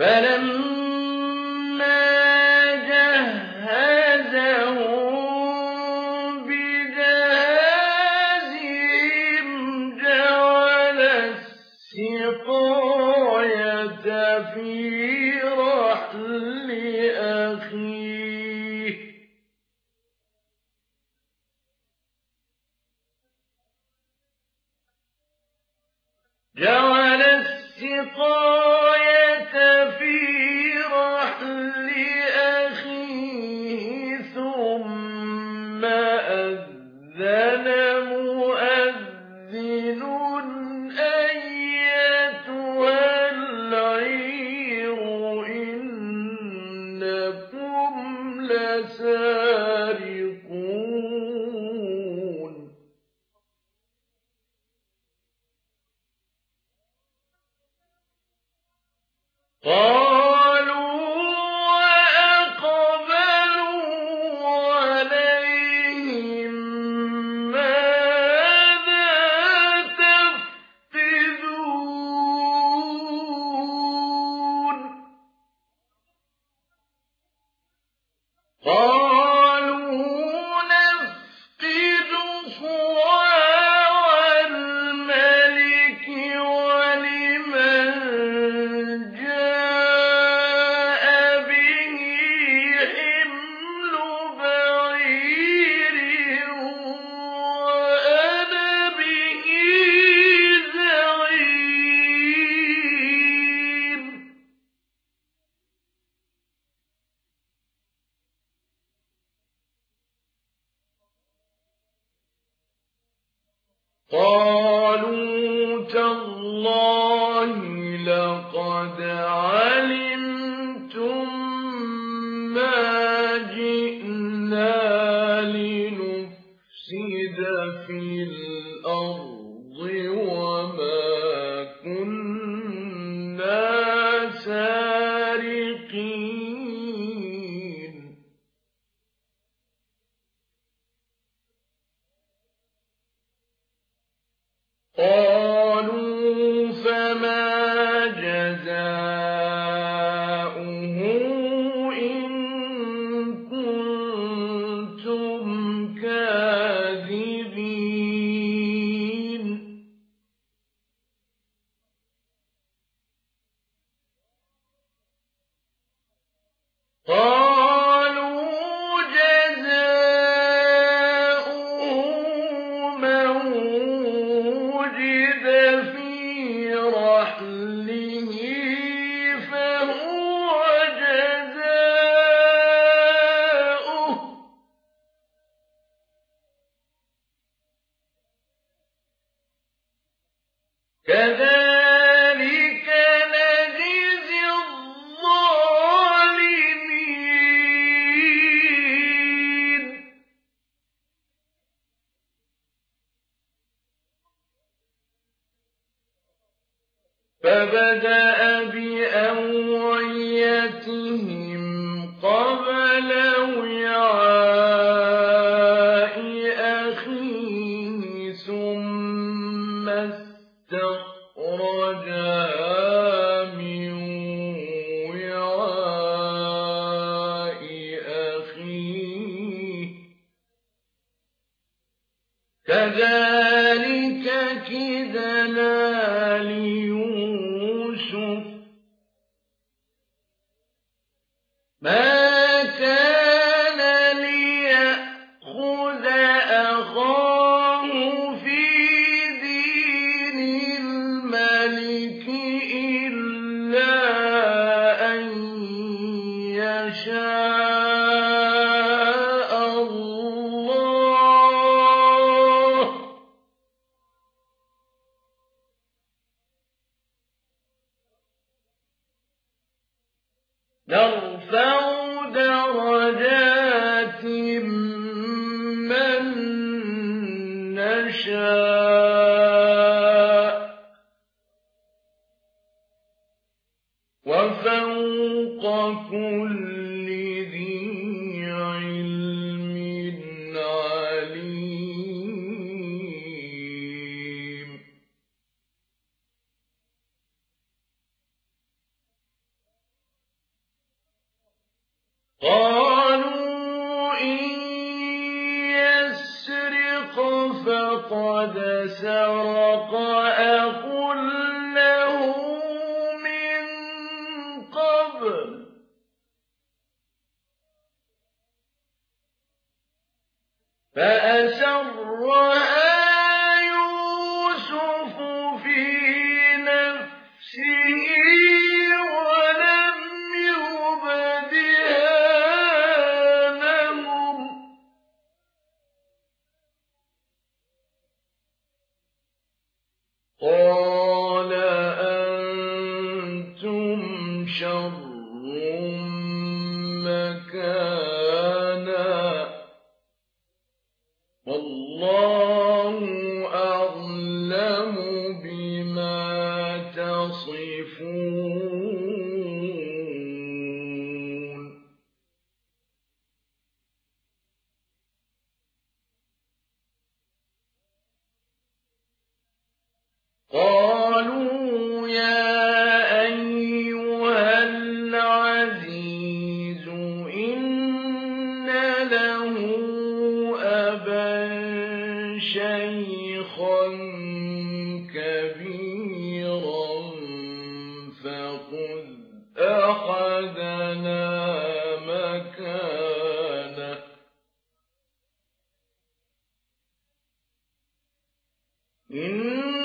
فلما جهزهم بجهازهم جعل السقاية في رحل أخيه ثم أذن مؤذن أيتها العير إنكم لسارقون قالوا وأقبلوا عليهم ماذا تفقدون قالوا نفقد صواع الملك ولمن جاء به حمل بعير وأنا به زعيم قالوا تالله لقد علمتم ما جئنا لنفسد في الأرض وما كنا سارقين قالوا فما جزاؤه إن كنتم كاذبين قالوا جزاؤه من وجد في رحله فهو جزاؤه كذلك نجزي الظالمين فبدأ بأوعيتهم قبل وعاء أخيه ثم استخرجها من وعاء أخيه كذلك كدنا ليوسف ما كان ليأخذ أخاه في دين الملك إلا أن يشاء الله نرفع درجات من نشاء وفوق كل ذي علم عليم قالوا إن يسرق فقد سرق أخ له من قبل فأسرها يوسف في نفسه ولم يبدها لهم قال أنتم شر مكانا والله أعلم بما تصفون قالوا يا أيها العزيز إن له أبا شيخا كبيرا فخذ أحدنا مكانه إنا